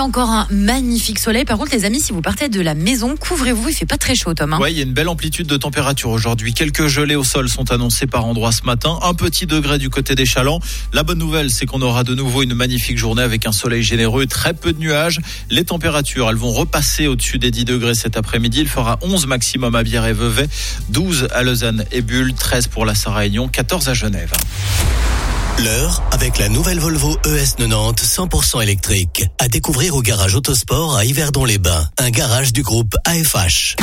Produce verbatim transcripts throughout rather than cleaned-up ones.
encore un magnifique soleil. Par contre, les amis, si vous partez de la maison, couvrez-vous. Il fait pas très chaud, Tom. Hein. Ouais, il y a une belle amplitude de température aujourd'hui. Quelques gelées au sol sont annoncées par endroits ce matin. Un petit degré du côté des Chalands. La bonne nouvelle, c'est qu'on aura de nouveau une magnifique journée avec un soleil généreux, très peu de nuages. Les températures, elles vont repasser au-dessus des dix degrés cet après-midi. Il fera onze maximum à Bière et Vevey, douze à Lausanne et Bulle, treize pour la Saint-Réunion, quatorze à Genève. L'heure avec la nouvelle Volvo E S quatre-vingt-dix cent pour cent électrique. À découvrir au garage Autosport à Yverdon-les-Bains. Un garage du groupe A F H.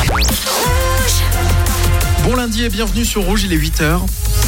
Bon lundi et bienvenue sur Rouge, il est huit heures.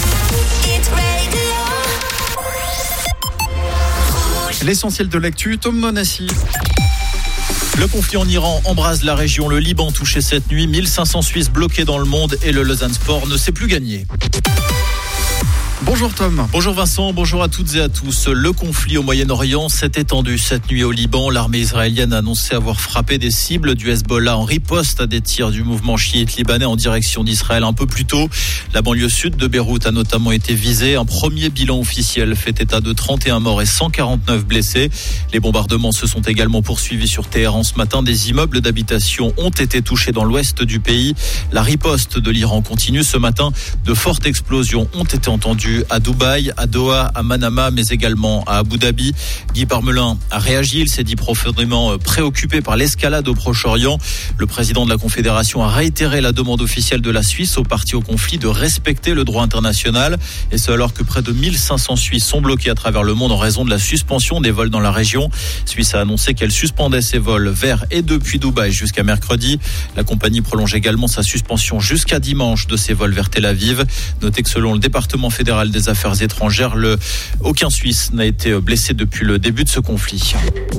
L'essentiel de l'actu, Tom Monassi. Le conflit en Iran embrase la région. Le Liban touché cette nuit. mille cinq cents Suisses bloqués dans le monde et le Lausanne Sport ne sait plus gagner. Bonjour Tom. Bonjour Vincent, bonjour à toutes et à tous. Le conflit au Moyen-Orient s'est étendu cette nuit au Liban. L'armée israélienne a annoncé avoir frappé des cibles du Hezbollah en riposte à des tirs du mouvement chiite libanais en direction d'Israël un peu plus tôt. La banlieue sud de Beyrouth a notamment été visée. Un premier bilan officiel fait état de trente et un morts et cent quarante-neuf blessés. Les bombardements se sont également poursuivis sur Téhéran ce matin. Des immeubles d'habitation ont été touchés dans l'ouest du pays. La riposte de l'Iran continue ce matin. De fortes explosions ont été entendues à Dubaï, à Doha, à Manama, mais également à Abu Dhabi. Guy Parmelin a réagi. Il s'est dit profondément préoccupé par l'escalade au Proche-Orient. Le président de la Confédération a réitéré la demande officielle de la Suisse aux parties au conflit de respecter le droit international. Et ce alors que près de mille cinq cents Suisses sont bloqués à travers le monde en raison de la suspension des vols dans la région. Suisse a annoncé qu'elle suspendait ses vols vers et depuis Dubaï jusqu'à mercredi. La compagnie prolonge également sa suspension jusqu'à dimanche de ses vols vers Tel Aviv. Notez que selon le département fédéral des affaires étrangères, le... aucun Suisse n'a été blessé depuis le début de ce conflit.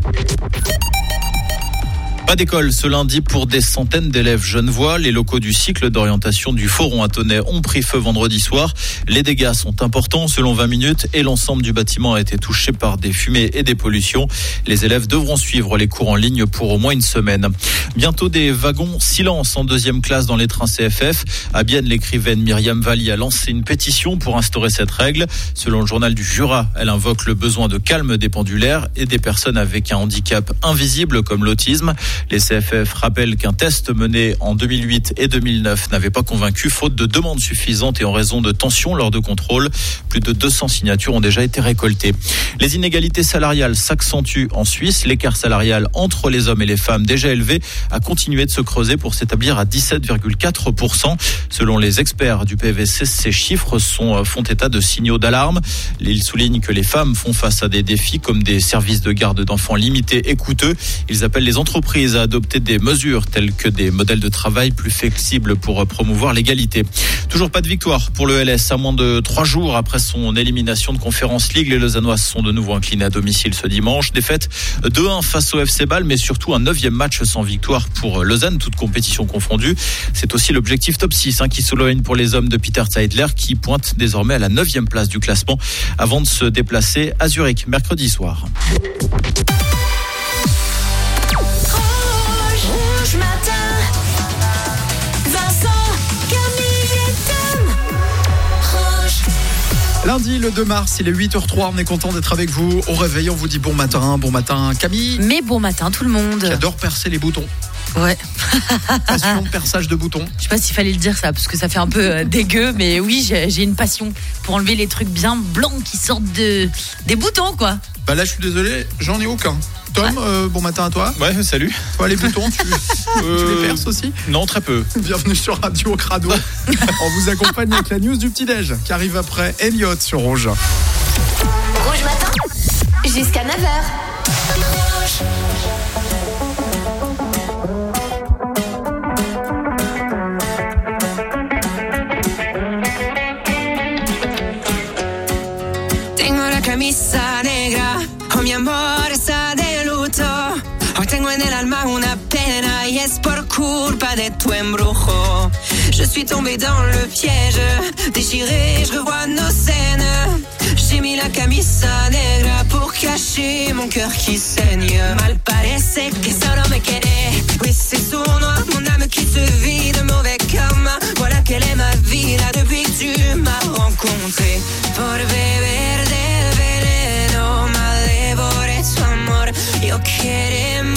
Pas d'école ce lundi pour des centaines d'élèves genevois. Les locaux du cycle d'orientation du Foron à Tonnet ont pris feu vendredi soir. Les dégâts sont importants selon vingt minutes et l'ensemble du bâtiment a été touché par des fumées et des pollutions. Les élèves devront suivre les cours en ligne pour au moins une semaine. Bientôt des wagons silence en deuxième classe dans les trains C F F. À Bienne, l'écrivaine Myriam Valli a lancé une pétition pour instaurer cette règle. Selon le journal du Jura, elle invoque le besoin de calme des pendulaires et des personnes avec un handicap invisible comme l'autisme. Les C F F rappellent qu'un test mené en deux mille huit et deux mille neuf n'avait pas convaincu faute de demandes suffisantes et en raison de tensions lors de contrôles. Plus de deux cents signatures ont déjà été récoltées. Les inégalités salariales s'accentuent en Suisse. L'écart salarial entre les hommes et les femmes déjà élevé a continué de se creuser pour s'établir à dix-sept virgule quatre pour cent. Selon les experts du P V C, ces chiffres sont, font état de signaux d'alarme. Ils soulignent que les femmes font face à des défis comme des services de garde d'enfants limités et coûteux. Ils appellent les entreprises à adopter des mesures telles que des modèles de travail plus flexibles pour promouvoir l'égalité. Toujours pas de victoire pour le L S. À moins de trois jours après son élimination de Conference League, les Lausannois sont de nouveau inclinés à domicile ce dimanche. Défaite deux un face au F C Bâle, mais surtout un neuvième match sans victoire pour Lausanne, toute compétition confondue. C'est aussi l'objectif top six hein, qui s'éloigne pour les hommes de Peter Zeidler qui pointe désormais à la neuvième place du classement avant de se déplacer à Zurich mercredi soir. Lundi, le deux mars, il est huit heures trois, on est content d'être avec vous. Au réveil, on vous dit bon matin, bon matin Camille. Mais bon matin tout le monde. Qui adore percer les boutons. Ouais. Passion de perçage de boutons. Je sais pas s'il fallait le dire ça, parce que ça fait un peu euh, dégueu, mais oui, j'ai, j'ai une passion pour enlever les trucs bien blancs qui sortent de, des boutons, quoi. Bah là, je suis désolé, j'en ai aucun. Tom, ouais. euh, bon matin à toi. Ouais, salut. Toi, les boutons, tu, euh, tu les perces aussi? Non, très peu. Bienvenue sur Radio Crado. On vous accompagne avec la news du petit-déj qui arrive après Elliott sur Rouge. Rouge matin, jusqu'à neuf heures. Rouge. Tengo la camisa negra, oh mi amor está de luto. Hoy tengo en el alma una pena y es por culpa de tu embrujo. Je suis tombée dans le piège, déchirée, je revois nos scènes. J'ai mis la camisa negra pour cacher mon cœur qui saigne. Mal parece que solo me quedé. Oui, c'est sournois, mon âme qui se vide, mauvais karma. Voilà quelle est ma vie là depuis que tu m'as rencontré. Por beber del veneno, mal devoré tu amor. Yo queremos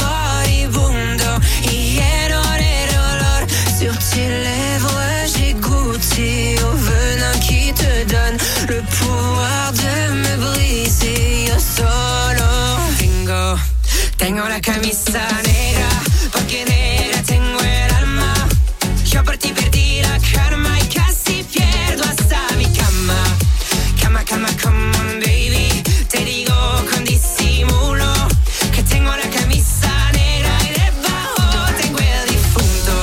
Tengo la camisa negra, porque negra tengo el alma. Yo por ti perdí la karma y casi pierdo hasta mi cama. Cama, cama, come on baby, te digo con disimulo que tengo la camisa negra y debajo tengo el difunto.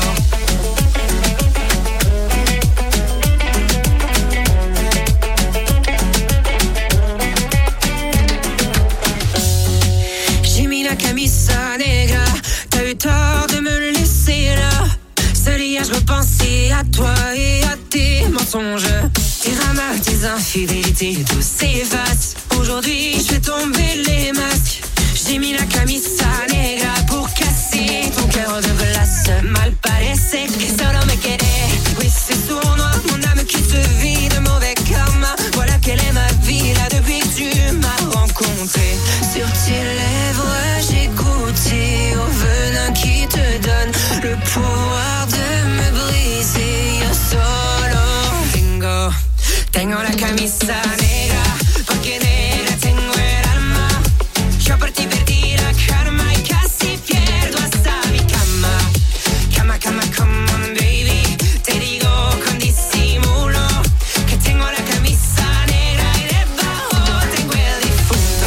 J'ai mis la camisa negra, t'as eu tort de me laisser là. Seul hier je repensais à toi et à tes mensonges, tes ramas, tes infidélités, tout s'efface. Aujourd'hui je fais tomber les masques. J'ai mis la camisa negra pour casser ton cœur de glace. Mal parece que solo me querés. Oui c'est sournois, mon âme qui se vide, mauvais karma. Voilà quelle est ma vie là depuis que tu m'as rencontré. Sur tes lèvres j'ai goûté au venin qui te donne le pouvoir de me briser. Yo solo tengo, tengo la camisa negra, porque negra tengo el alma. Yo por ti perdí la karma y casi pierdo hasta mi cama. Cama, cama, come on baby, te digo con disimulo que tengo la camisa negra y debajo tengo el difunto.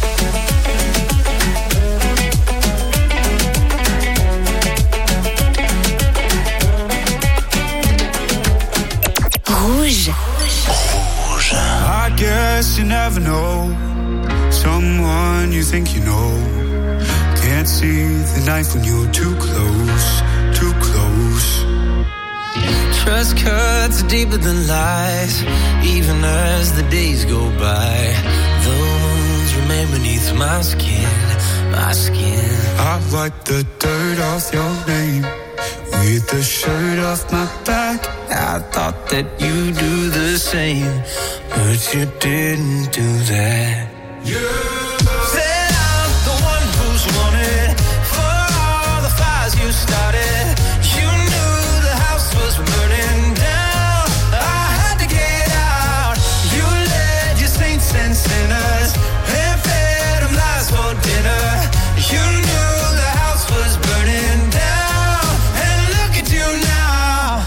Rouge. I guess you never know someone you think you know. Can't see the knife when you're too close, too close. Trust cuts deeper than lies, even as the days go by. Those remain beneath my skin, my skin. I wipe the dirt off your name with the shirt off my back. I thought that you do the same, but you didn't do that. You said I'm the one who's wanted for all the fires you started. You knew the house was burning down. I had to get out. You led your saints and sinners and fed them lies for dinner. You knew the house was burning down, and look at you now.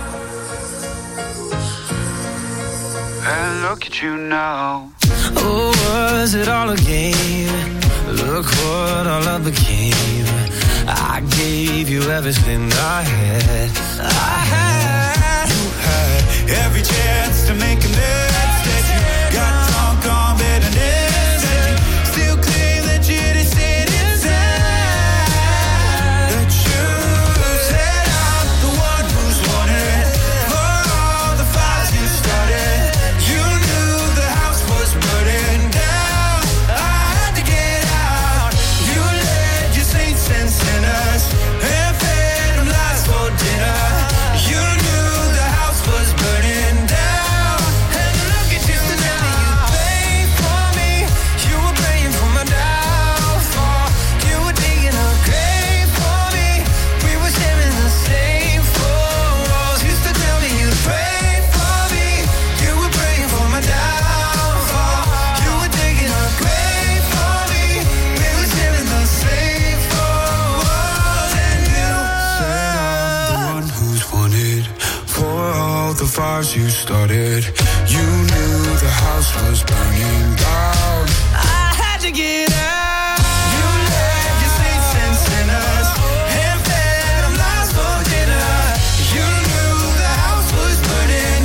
And look at you now. Oh, was it all a game? Look what all I became. I gave you everything I had. I had. You had every chance to make amends. That you got drunk on bitterness. That you still claim that you didn't sit inside. That you said I'm the one who's wanted for all the fires you started. You knew the house was burning down. I had to get out. You led your saints and sinners and fed them lies for dinner. You knew the house was burning down, and look at you now. You prayed for me, you were praying for my downfall. You were digging a grave for me, we were sharing the same four walls. Used to tell me you'd pray for me, you were praying for my downfall. You were digging a grave for me, we were sharing the same four walls. And you said I'm the one who's wanted for all the fires you started. You knew the house was burning down. I had to get out. You led your saints and sinners and fed them lies for dinner. You knew the house was burning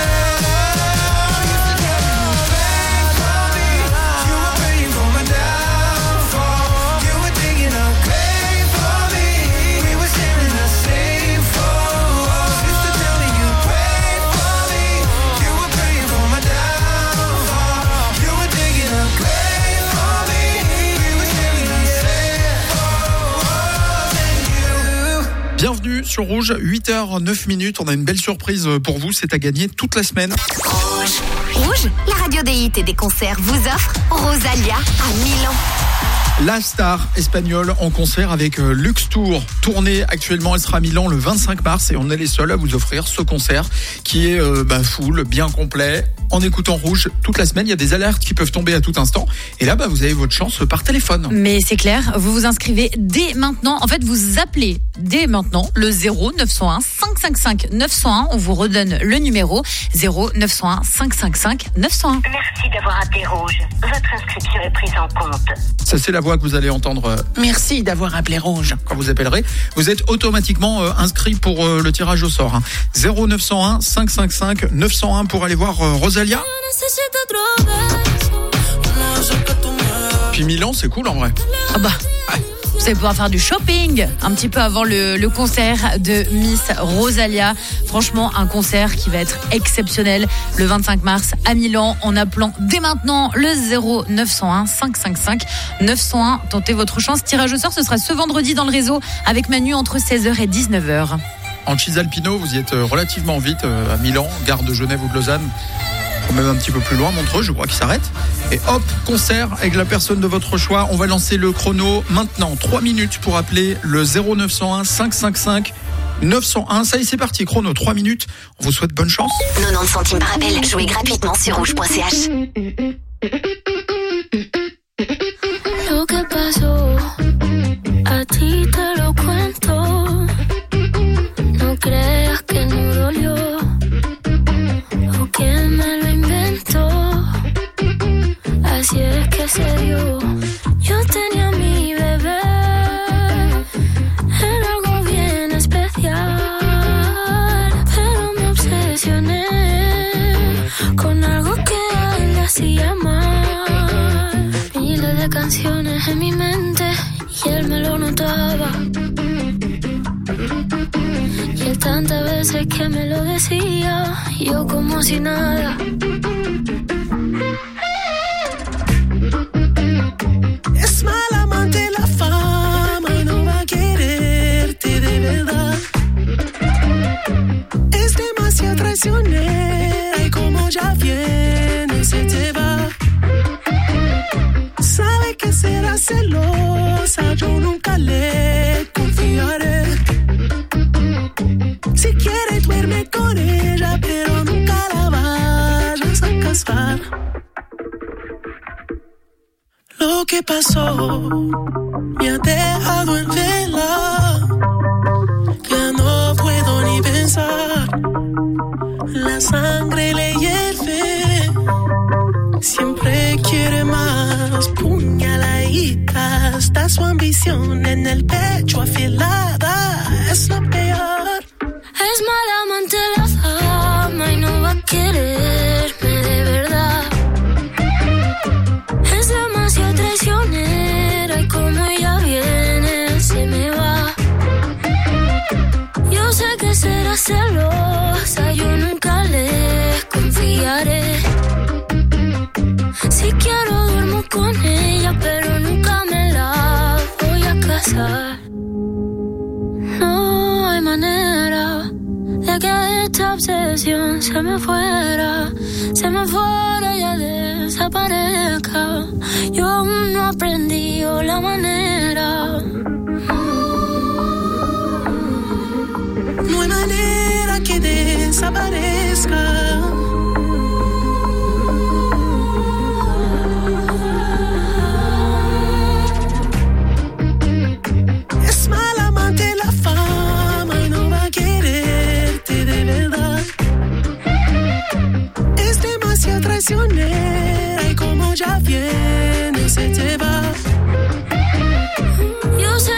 down. You used to tell me you prayed for me, you were praying for my downfall. You were digging a grave for me, we were sharing the same four walls. Used to tell me you prayed for me, you were praying for my downfall. You were digging a grave for me, we were sharing the same four walls. And you. Bienvenue sur Rouge, huit heures neuf minutes. On a une belle surprise pour vous, c'est à gagner toute la semaine. Rouge, la radio des hits et des concerts vous offre Rosalia à Milan. La star espagnole en concert avec Lux Tour. Tournée actuellement, elle sera à Milan le vingt-cinq mars et on est les seuls à vous offrir ce concert qui est euh, bah, full, bien complet. En écoutant Rouge toute la semaine, il y a des alertes qui peuvent tomber à tout instant. Et là, bah, vous avez votre chance par téléphone. Mais c'est clair, vous vous inscrivez dès maintenant. En fait, vous appelez dès maintenant le zéro neuf cent un cinq cent cinquante-cinq neuf cent un. On vous redonne le numéro zéro neuf cent un cinq cent cinquante-cinq neuf cent un. Merci d'avoir appelé Rouge. Votre inscription est prise en compte. Ça, c'est la voix que vous allez entendre. Euh, Merci d'avoir appelé Rouge. Quand vous appellerez, vous êtes automatiquement euh, inscrit pour euh, le tirage au sort. Hein. zéro neuf cent un cinq cent cinquante-cinq neuf cent un pour aller voir euh, Rosalia. Puis Milan, c'est cool en vrai. Ah bah, ouais. Vous allez pouvoir faire du shopping un petit peu avant le, le concert de Miss Rosalia. Franchement, un concert qui va être exceptionnel le vingt-cinq mars à Milan en appelant dès maintenant le zéro neuf cent un cinq cent cinquante-cinq neuf cent un. Tentez votre chance. Tirage au sort, ce sera ce vendredi dans le réseau avec Manu entre seize heures et dix-neuf heures. En Cisalpino, vous y êtes relativement vite à Milan, gare de Genève ou de Lausanne. Ou même un petit peu plus loin, Montreux, je crois qu'il s'arrête. Et hop, concert avec la personne de votre choix. On va lancer le chrono maintenant. trois minutes pour appeler le zéro neuf cent un cinq cent cinquante-cinq neuf cent un. Ça y est, c'est parti. Chrono, trois minutes. On vous souhaite bonne chance. quatre-vingt-dix centimes par appel. Jouez gratuitement sur rouge point c h. Lo que pasó, a ti te lo cuento. No creas que no dolió. Que me lo inventó, así es que se dio. Yo tenía a mi bebé, era algo bien especial, pero me obsesioné con algo que a él le hacía mal. Miles de canciones en mi mente y él me lo notaba. Y él tantas veces que me lo decía, yo como si nada. Es mal amante la fama y no va a quererte de verdad. Es demasiado traicionera y como ya viene se te va. Sabe que será celosa, yo nunca le confiaré. Si quiere duerme con ella, pero nunca la vayas a casar. Lo que pasó me ha dejado en vela. Ya no puedo ni pensar. La sangre le hierve. Siempre quiere más. Puñaladita. Está su ambición en el pecho afilada. Es lo peor. Es mala amante la fama y no va a quererme de verdad. Es demasiado traicionera y como ella viene se me va. Yo sé que será celosa, yo nunca le confiaré. Si quiero duermo con ella, pero nunca me la voy a casar. No hay manera de que esta obsesión se me fuera, se me fuera y ya desaparezca. Yo aún no aprendí la manera. No hay manera que desaparezca. Es mal amante la fama y no va a quererte de verdad. Es demasiado traicionera y como ya viene se te va. Yo sé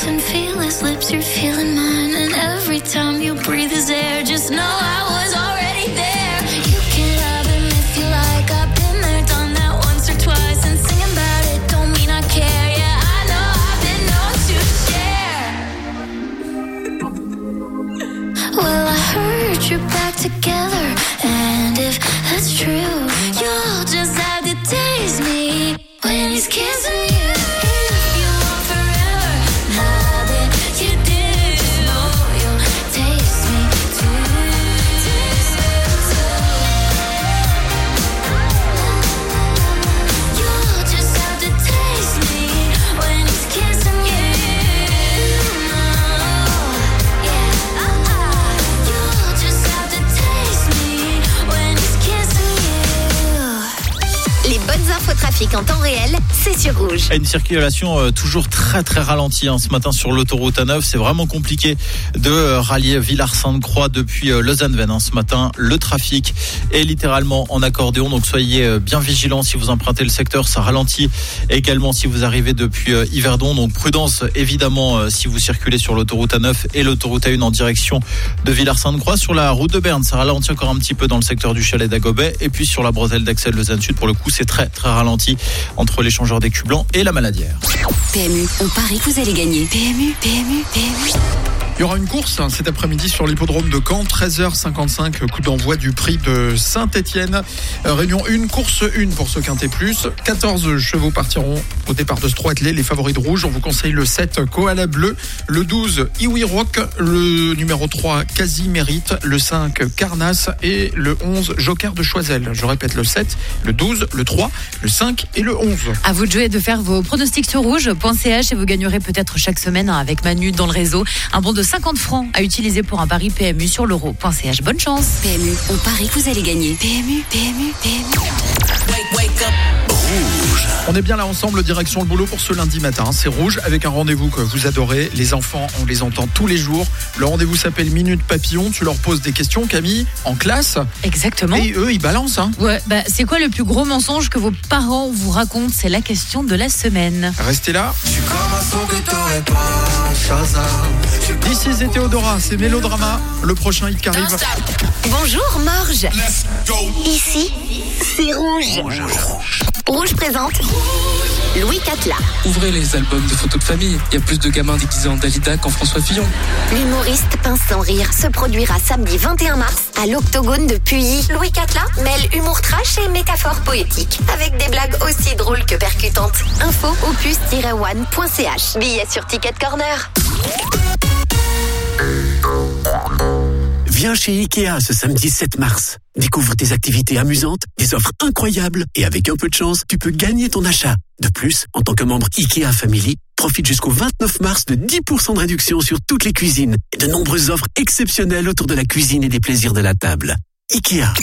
face and feel his lips, you're feeling mine. And every time you breathe his air, just know I was already there. You can love him if you like, I've been there, done that once or twice. And singing about it don't mean I care, yeah, I know I've been known to share. Well, I heard you're back together, and if that's true, you'll just have to taste me when he's kissing you. If you want forever, now that you do, know you'll taste me too. Taste me too. You'll just have to taste me when he's kissing you. Yeah, uh-uh. You'll just have to taste me when he's kissing you. Les bonnes infos trafic en temps réel, c'est sur Rouge. Une circulation euh, toujours très très ralentie hein, ce matin sur l'autoroute A neuf. C'est vraiment compliqué de euh, rallier Villars-Sainte-Croix depuis euh, Lausanne-Vennes. Hein. Ce matin, le trafic est littéralement en accordéon. Donc soyez euh, bien vigilants si vous empruntez le secteur. Ça ralentit également si vous arrivez depuis euh, Yverdon. Donc prudence évidemment euh, si vous circulez sur l'autoroute A neuf et l'autoroute A un en direction de Villars-Sainte-Croix. Sur la route de Berne, ça ralentit encore un petit peu dans le secteur du Chalet d'Agobet. Et puis sur la bretelle d'Axel Lausanne-Sud, pour le coup, c'est très très ralenti entre l'échangeur d'écu blanc et la Maladière. P M U, on parie que vous allez gagner. P M U, P M U, P M U. Il y aura une course hein, cet après-midi sur l'hippodrome de Caen, treize heures cinquante-cinq, coup d'envoi du prix de Saint-Étienne. Euh, réunion un, course un pour ce Quintet Plus. quatorze chevaux partiront au départ de ce trot attelé, les favoris de rouge. On vous conseille le sept, Koala Bleu, le douze, Iwi Rock, le numéro trois, Quasi Mérite, le cinq, Carnasse et le onze, Joker de Choiseul. Je répète, le sept, le douze, le trois, le cinq et le onze. À vous de jouer et de faire vos pronostics sur rouge point c h et vous gagnerez peut-être chaque semaine hein, avec Manu dans le réseau un bon de cinquante francs à utiliser pour un pari P M U sur l'euro point c h. Bonne chance. P M U, on parie que vous allez gagner. P M U, P M U, P M U. Wake, wake up. Rouge. On est bien là ensemble, direction le boulot pour ce lundi matin. C'est Rouge avec un rendez-vous que vous adorez. Les enfants, on les entend tous les jours. Le rendez-vous s'appelle Minute Papillon. Tu leur poses des questions, Camille, en classe. Exactement. Et eux, ils balancent. Hein. Ouais, bah, c'est quoi le plus gros mensonge que vos parents vous racontent? C'est la question de la semaine. Restez là. Je suis comme un son que t'aurais pas, Shazam. This is Théodora, c'est Mélodrama. Le prochain hit qui arrive. Bonjour Morge. Let's go. Ici, c'est Rouge. Rouge présente Louis Catla. Ouvrez les albums de photos de famille. Il y a plus de gamins déguisés en Dalida qu'en François Fillon. L'humoriste Pince sans rire se produira samedi vingt et un mars à l'Octogone de Puy. Louis Catla mêle humour trash et métaphores poétiques avec des blagues aussi drôles que percutantes. Info opus tiret one point c h. Billets sur Ticket Corner. Viens chez Ikea ce samedi sept mars. Découvre des activités amusantes, des offres incroyables et avec un peu de chance, tu peux gagner ton achat. De plus, en tant que membre Ikea Family, profite jusqu'au vingt-neuf mars de dix pour cent de réduction sur toutes les cuisines et de nombreuses offres exceptionnelles autour de la cuisine et des plaisirs de la table. Ikea.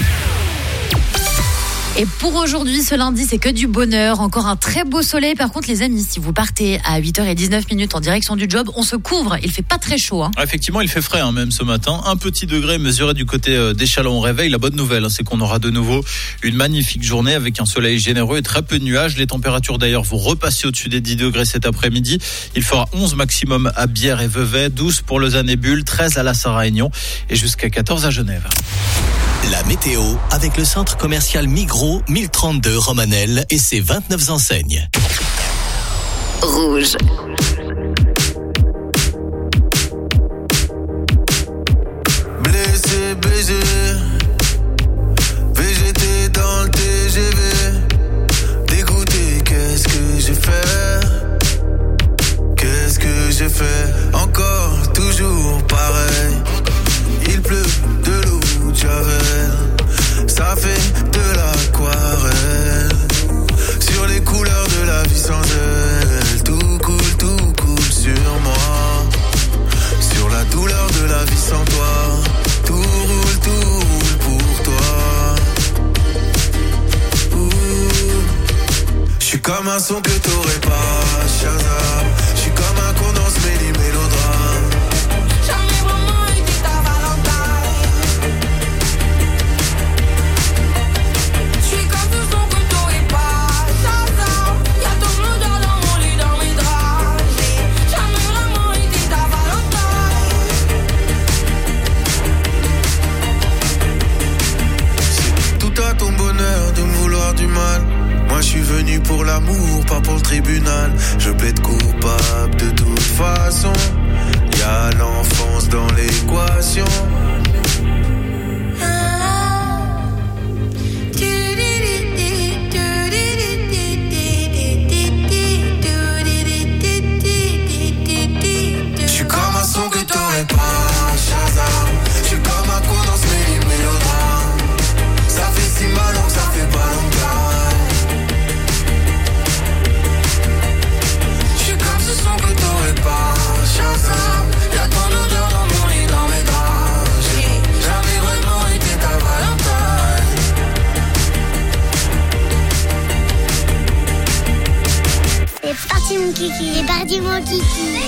Et pour aujourd'hui, ce lundi, c'est que du bonheur. Encore un très beau soleil. Par contre, les amis, si vous partez à huit heures dix-neuf en direction du job, on se couvre. Il fait pas très chaud. Hein. Effectivement, il fait frais hein, même ce matin. Un petit degré mesuré du côté des Chalons au réveil. La bonne nouvelle, hein, c'est qu'on aura de nouveau une magnifique journée avec un soleil généreux et très peu de nuages. Les températures d'ailleurs vont repasser au-dessus des dix degrés cet après-midi. Il fera onze maximum à Bière et Vevey, douze pour Lausanne et Bulle, treize à La Sarre-Réunion et jusqu'à quatorze à Genève. La météo avec le centre commercial Migros, mille trente-deux Romanel et ses vingt-neuf enseignes. Rouge. Blessé, baisé, V G T dans le T G V. Dégoûté, qu'est-ce que j'ai fait? Qu'est-ce que j'ai fait? Encore, toujours pareil. Il pleut de l'eau de Javel. Ça fait de l'aquarelle. Sur les couleurs de la vie sans elle. Tout coule, tout coule sur moi. Sur la douleur de la vie sans toi. Tout roule, tout roule pour toi. J'suis comme un son que t'aurais pas, Shazam. J'suis comme un con dans ce méli mélodrame. Jamais vraiment été ta Valentine. J'suis comme ce son que t'aurais pas, Shazam. Y'a ton odeur dans mon lit, dans mes draps. Jamais à ton bonheur de me vouloir du mal. Moi je suis venu pour l'amour, pas pour le tribunal. Je plaide coupable de toute façon. Y'a l'enfance dans l'équation. Je suis comme un son que t'aurais pas, Shazam. Je suis comme un con dans ce mélodrame. Ça fait si mal donc ça fait pas longtemps. Je suis comme ce son que t'aurais pas, Shazam. Y'a ton odeur dans mon lit, dans mes draps. J'ai jamais vraiment été ta Valentine. C'est parti mon kiki, c'est parti mon kiki.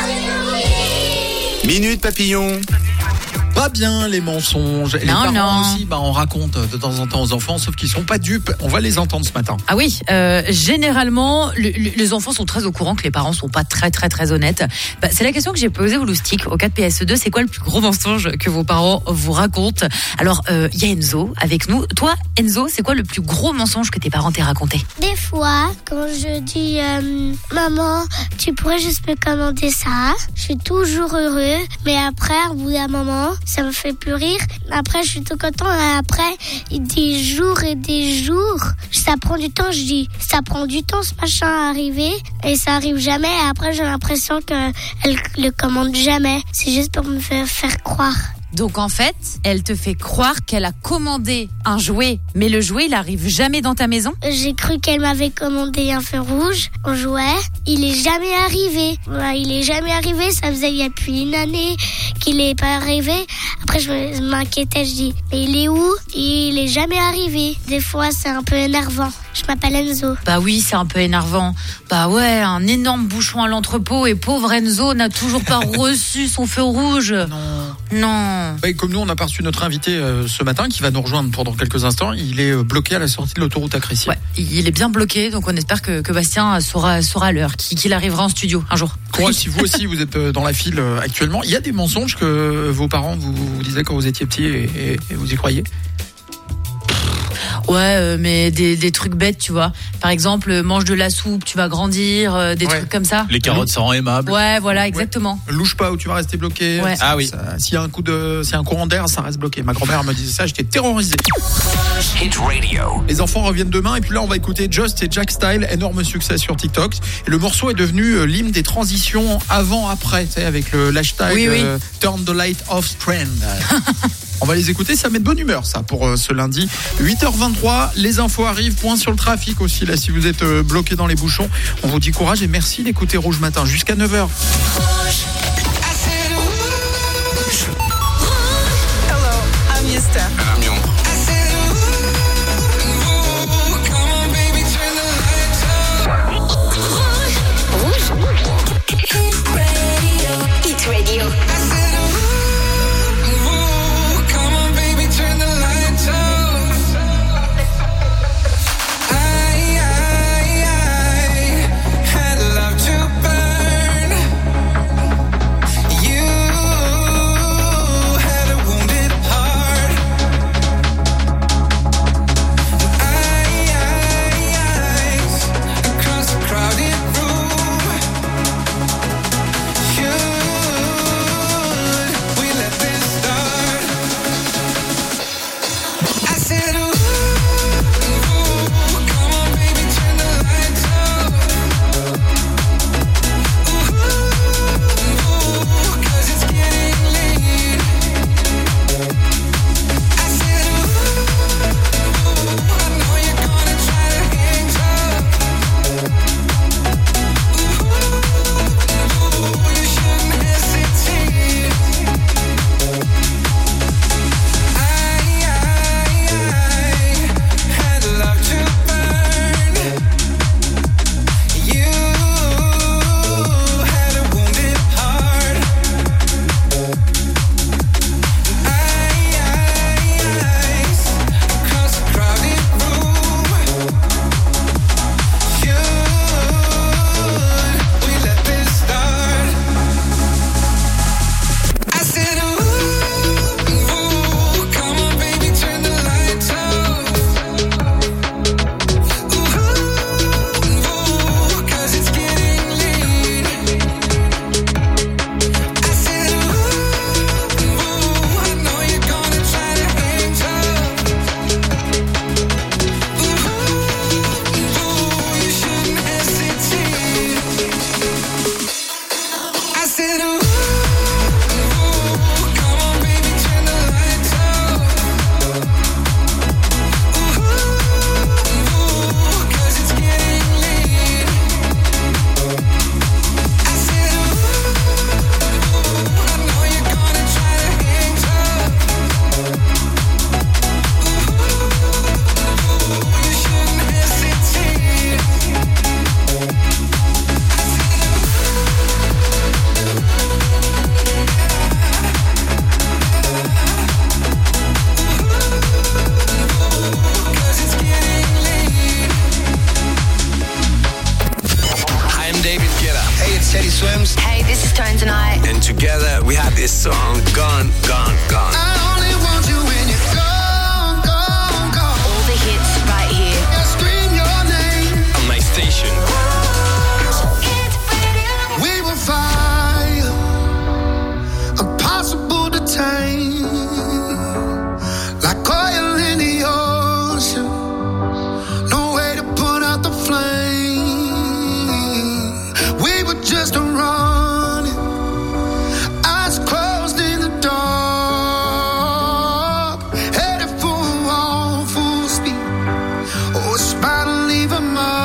Minute Papillon. Pas bien les mensonges. Et Non, les parents non. aussi, bah, on raconte de temps en temps aux enfants, sauf qu'ils sont pas dupes. On va les entendre ce matin. Ah oui, euh, généralement, le- le- les enfants sont très au courant que les parents sont pas très très très honnêtes. Bah, c'est la question que j'ai posée au Loustic, au quatre P S E deux. C'est quoi le plus gros mensonge que vos parents vous racontent? Alors, il euh, y a Enzo avec nous. Toi, Enzo, c'est quoi le plus gros mensonge que tes parents t'aient raconté? Des fois, quand je dis euh, maman, tu pourrais juste me commander ça, je suis toujours heureux. Mais après, au bout d'un moment, ça me fait plus rire. Après, je suis tout content. Et après, des jours et des jours, ça prend du temps. Je dis, ça prend du temps ce machin à arriver et ça arrive jamais. Et après, j'ai l'impression qu'elle le commande jamais. C'est juste pour me faire, faire croire. Donc en fait, elle te fait croire qu'elle a commandé un jouet, mais le jouet, il arrive jamais dans ta maison? J'ai cru qu'elle m'avait commandé un feu rouge, un jouet. Il est jamais arrivé. Ouais, il est jamais arrivé. Ça faisait il y a plus une année qu'il est pas arrivé. Après, je me- je m'inquiétais. Je dis, mais il est où? Il est jamais arrivé. Des fois, c'est un peu énervant. Je m'appelle Enzo. Bah oui, c'est un peu énervant. Bah ouais, un énorme bouchon à l'entrepôt et pauvre Enzo n'a toujours pas reçu son feu rouge. Non. Non. Et comme nous, on a pas reçu notre invité euh, ce matin, qui va nous rejoindre pendant quelques instants. Il est euh, bloqué à la sortie de l'autoroute à Crécy. Ouais, il est bien bloqué, donc on espère que, que Bastien saura, saura l'heure, qu'il qu'il arrivera en studio un jour. Courage, si vous aussi vous êtes euh, dans la file euh, actuellement. Il y a des mensonges que vos parents vous, vous disaient quand vous étiez petit et, et- et vous y croyez? Ouais, euh, mais des, des trucs bêtes, tu vois. Par exemple, euh, mange de la soupe, tu vas grandir, euh, des Ouais. trucs comme ça. Les carottes, ça rend aimable. Ouais, voilà, exactement. Louche pas ou tu vas rester bloqué. Ouais. Ah oui. Ça- S'il y a un coup de, s'il y a un courant d'air, ça reste bloqué. Ma grand-mère me disait ça, j'étais terrorisé. Hit Radio. Les enfants reviennent demain et puis là on va écouter Just et Jack Style, énorme succès sur TikTok. Et le morceau est devenu euh, l'hymne des transitions avant-après, tu sais, avec le l'hashtag Oui, oui. euh, Turn the light off trend. On va les écouter, ça met de bonne humeur ça pour euh, ce lundi. huit heures vingt-trois, les infos arrivent, point sur le trafic aussi là si vous êtes euh, bloqué dans les bouchons. On vous dit courage et merci d'écouter Rouge Matin jusqu'à neuf heures. Hello, I'm Yesta. I'm Young. Hit Radio. this song. Gone, gone, gone. I only want you when you're gone, gone, gone. All the hits right here. I scream your name. On my station. We will fire, impossible to tame, like oil in the ocean. No way to put out the flame. We were just running, eyes closed in the dark, headed for a wall, full speed. Oh, it's about to leave a mark.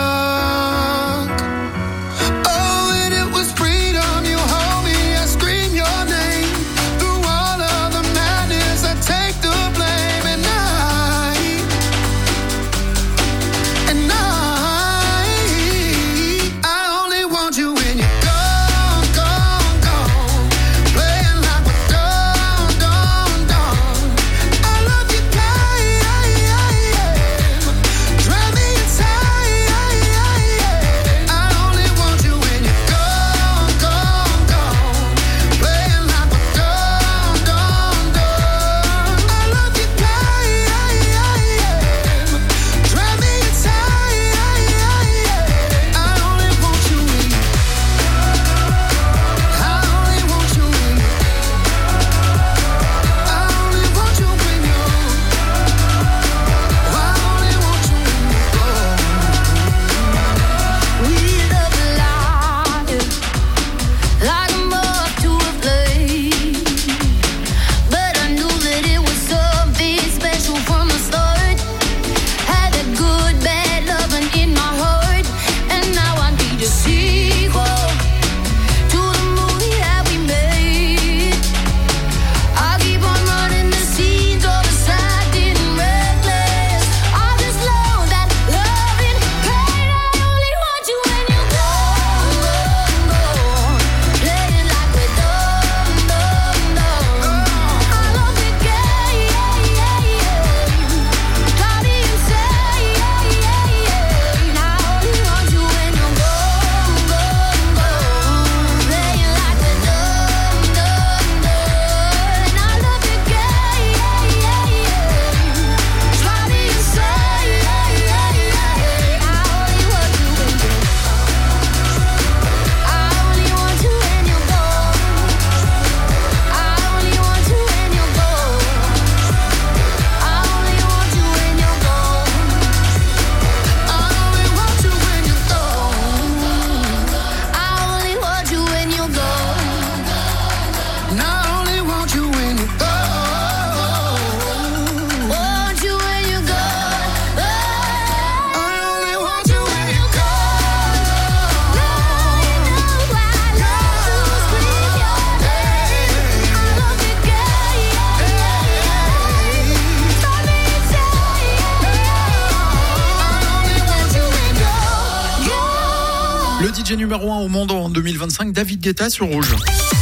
Le D J numéro un au monde en deux mille vingt-cinq, David Guetta sur Rouge.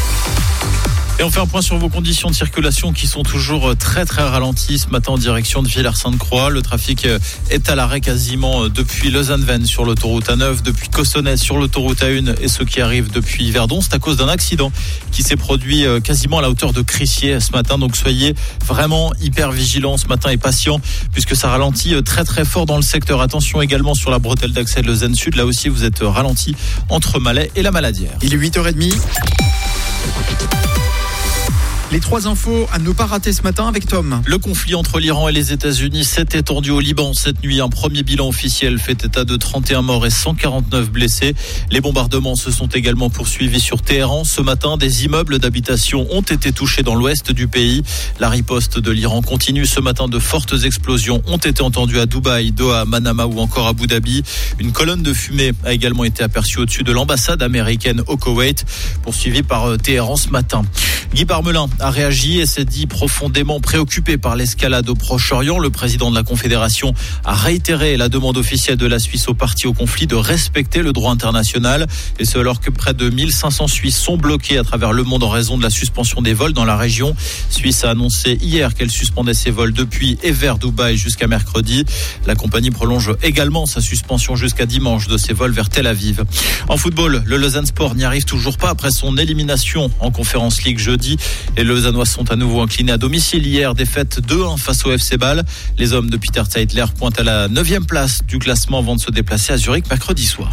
Et on fait un point sur vos conditions de circulation qui sont toujours très très ralenties ce matin en direction de Villers-Sainte-Croix. Le trafic est à l'arrêt quasiment depuis Lausanne-Vennes sur l'autoroute A neuf, depuis Cossonay sur l'autoroute A un et ceux qui arrivent depuis Verdon. C'est à cause d'un accident qui s'est produit quasiment à la hauteur de Crissier ce matin. Donc soyez vraiment hyper vigilants ce matin et patients puisque ça ralentit très très fort dans le secteur. Attention également sur la bretelle d'accès de Lausanne Sud. Là aussi vous êtes ralenti entre Malais et la Maladière. Il est huit heures trente. Les trois infos à ne pas rater ce matin avec Tom. Le conflit entre l'Iran et les États-Unis s'est étendu au Liban cette nuit. Un premier bilan officiel fait état de trente et un morts et cent quarante-neuf blessés. Les bombardements se sont également poursuivis sur Téhéran. Ce matin, des immeubles d'habitation ont été touchés dans l'ouest du pays. La riposte de l'Iran continue. Ce matin, de fortes explosions ont été entendues à Dubaï, Doha, Manama ou encore Abu Dhabi. Une colonne de fumée a également été aperçue au-dessus de l'ambassade américaine au Koweït, poursuivie par Téhéran ce matin. Guy Parmelin a réagi et s'est dit profondément préoccupé par l'escalade au Proche-Orient. Le président de la Confédération a réitéré la demande officielle de la Suisse aux parties au conflit de respecter le droit international. Et ce alors que près de mille cinq cents Suisses sont bloqués à travers le monde en raison de la suspension des vols dans la région. Suisse a annoncé hier qu'elle suspendait ses vols depuis et vers Dubaï jusqu'à mercredi. La compagnie prolonge également sa suspension jusqu'à dimanche de ses vols vers Tel Aviv. En football, le Lausanne Sport n'y arrive toujours pas après son élimination en Conference League jeudi. Et les Lausannois sont à nouveau inclinés à domicile hier, défaite deux un face au F C Bâle. Les hommes de Peter Zeidler pointent à la neuvième place du classement avant de se déplacer à Zurich mercredi soir.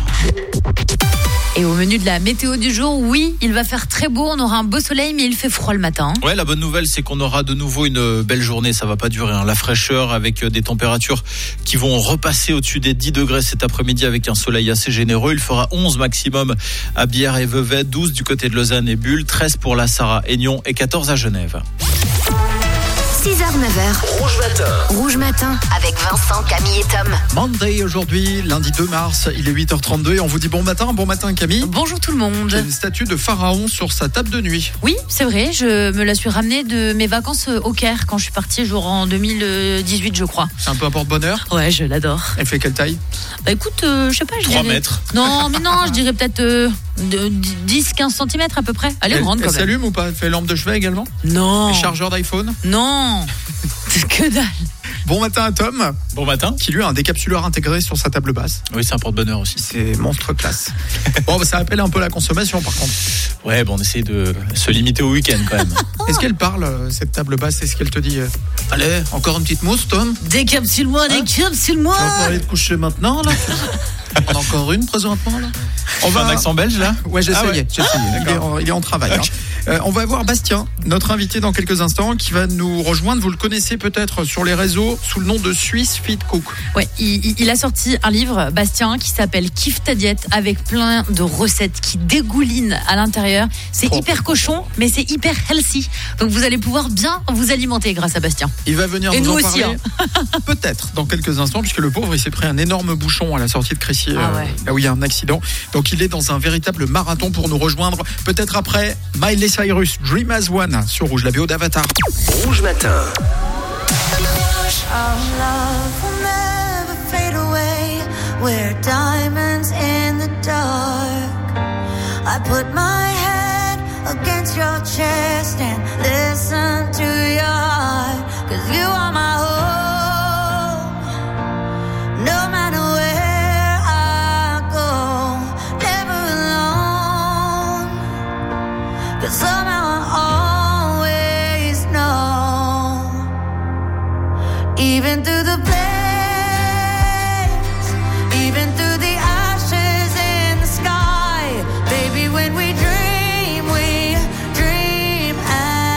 Et au menu de la météo du jour, oui, il va faire très beau, on aura un beau soleil, mais il fait froid le matin. Ouais, la bonne nouvelle, c'est qu'on aura de nouveau une belle journée. Ça va pas durer, hein. La fraîcheur avec des températures qui vont repasser au-dessus des dix degrés cet après-midi avec un soleil assez généreux. Il fera onze maximum à Bière et Vevey, douze du côté de Lausanne et Bulle, treize pour la Sarah et Nyon et quatorze à Genève. six heures neuf heures. Rouge Matin. Rouge Matin avec Vincent, Camille et Tom. Monday aujourd'hui, lundi deux mars, il est huit heures trente-deux et on vous dit bon matin, bon matin Camille. Bonjour tout le monde. J'ai une statue de pharaon sur sa table de nuit. Oui, c'est vrai, je me la suis ramenée de mes vacances au Caire quand je suis partie, genre en deux mille dix-huit je crois. C'est un peu un porte-bonheur. Ouais, je l'adore. Elle fait quelle taille? Bah écoute, euh, je sais pas, je trois dirais... mètres. Non, mais non, je dirais peut-être euh, de dix à quinze centimètres à peu près. Elle est Elle, grande elle quand même. s'allume ou pas? Elle fait lampe de chevet également? Non. Et chargeur d'iPhone? Non. Que dalle. Bon matin à Tom. Bon matin. Qui lui a un décapsuleur intégré sur sa table basse. Oui, c'est un porte-bonheur aussi. C'est monstre classe. Bon, bah, ça appelle un peu la consommation par contre. Ouais, bon, on essaie de se limiter au week-end quand même. Est-ce qu'elle parle, euh, cette table basse? Est-ce qu'elle te dit euh, allez, encore une petite mousse, Tom? Décapsule-moi, Hein décapsule-moi. On va aller te coucher maintenant, là? On a encore une présentement, là? On va un accent belge là? Ouais, j'ai Ah essayé. ouais. j'ai essayé. Il, est en, il est en travail. Hein. Euh, on va voir Bastien, notre invité dans quelques instants, qui va nous rejoindre. Vous le connaissez peut-être sur les réseaux sous le nom de Swiss Fit Cook. Ouais, il, il a sorti un livre, Bastien, qui s'appelle Kiffe ta diète, avec plein de recettes qui dégoulinent à l'intérieur. C'est Oh. hyper cochon, mais c'est hyper healthy. Donc vous allez pouvoir bien vous alimenter grâce à Bastien. Il va venir Et nous nous en aussi, parler peut-être dans quelques instants, puisque le pauvre il s'est pris un énorme bouchon à la sortie de Crécy, Ah euh, ouais. là où il y a un accident. Donc il est dans un véritable marathon pour nous rejoindre. Peut-être après Miley Cyrus, Dream as One sur Rouge, la B O d'Avatar. Rouge Matin. Our love will never fade away. We're diamonds in the dark. I put my head against your chest and listen to your heart. 'Cause you are my home. No matter where I go, never alone. 'Cause somehow I always know. Even through the flames, even through the ashes in the sky, baby, when we dream, we dream as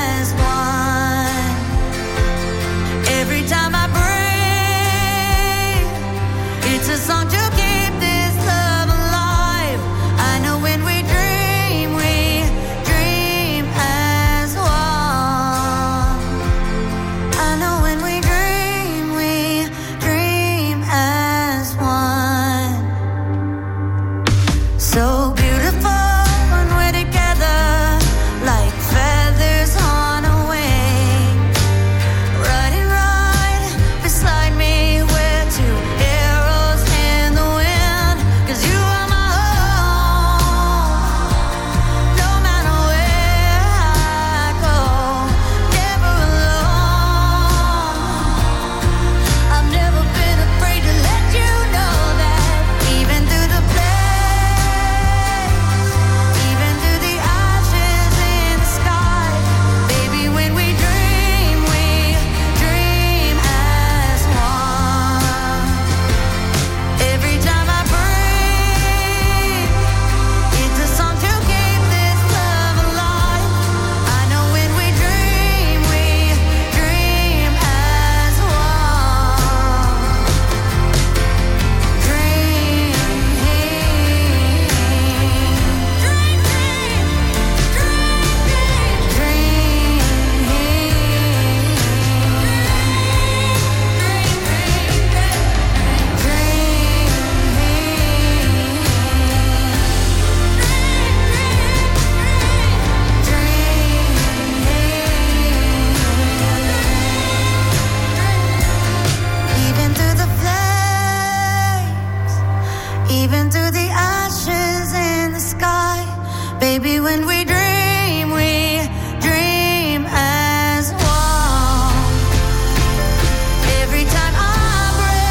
when we dream, we dream as one. Every time I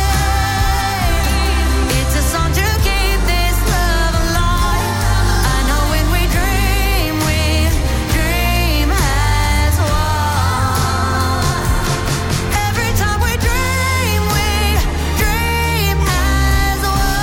break, it's a song to keep this love alive. I know when we dream, we dream as one. Every time we dream, we dream as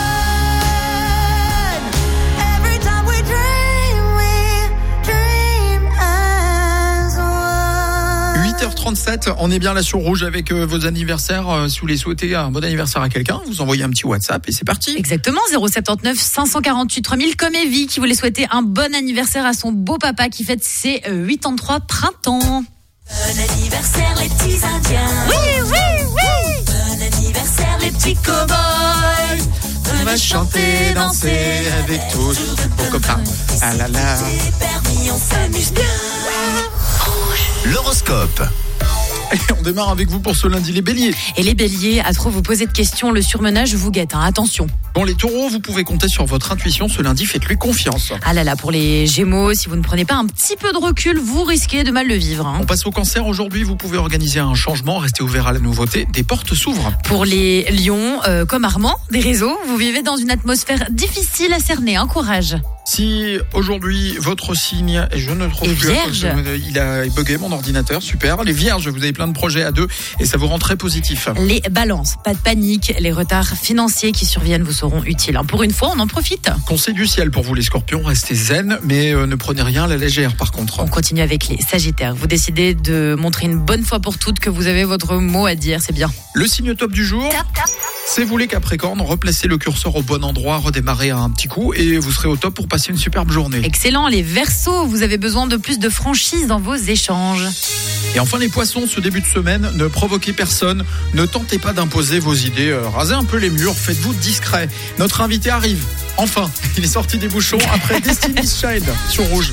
one. Every time we dream, we dream as one. huit heures trente-sept, on est bien là sur Rouge avec euh, vos anniversaires. Euh, si vous voulez souhaiter un bon anniversaire à quelqu'un, vous envoyez un petit WhatsApp et c'est parti. Exactement, zéro sept neuf cinq cent quarante-huit trois mille comme Evie qui voulait souhaiter un bon anniversaire à son beau papa qui fête ses euh, quatre-vingt-trois printemps. Bon anniversaire les petits Indiens. Oui, oui, oui. Bon anniversaire les petits cow-boys. On va chanter, danser avec tous vos copains. Ah là là. C'est permis, on s'amuse bien. L'horoscope. Et on démarre avec vous pour ce lundi, les béliers. Et les béliers, à trop vous poser de questions, le surmenage vous guette, hein, attention. Bon, les taureaux, vous pouvez compter sur votre intuition ce lundi, faites-lui confiance. Ah là là, pour les gémeaux, si vous ne prenez pas un petit peu de recul, vous risquez de mal le vivre. Hein. On passe au cancer aujourd'hui, vous pouvez organiser un changement, restez ouvert à la nouveauté, des portes s'ouvrent. Pour les lions, euh, comme Armand, des réseaux, vous vivez dans une atmosphère difficile à cerner, hein, courage. Si aujourd'hui votre signe, et je ne le trouve Et plus, vierge. il a bugué mon ordinateur, super. Les vierges, vous avez plein de projets à deux et ça vous rend très positif. Les balances, pas de panique, les retards financiers qui surviennent vous seront utiles. hein. Pour une fois, on en profite. Conseil du ciel pour vous les scorpions, restez zen, mais euh, ne prenez rien à la légère par contre. On continue avec les sagittaires. Vous décidez de montrer une bonne fois pour toutes que vous avez votre mot à dire, c'est bien. Le signe top du jour, c'est vous les capricornes, replacez le curseur au bon endroit, redémarrez un petit coup et vous serez au top pour passer une superbe journée. Excellent, les verseaux, vous avez besoin de plus de franchise dans vos échanges. Et enfin les poissons, ce début de semaine, ne provoquez personne, ne tentez pas d'imposer vos idées, euh, rasez un peu les murs, faites-vous discret. Notre invité arrive, enfin, il est sorti des bouchons après Destiny's Child sur Rouge.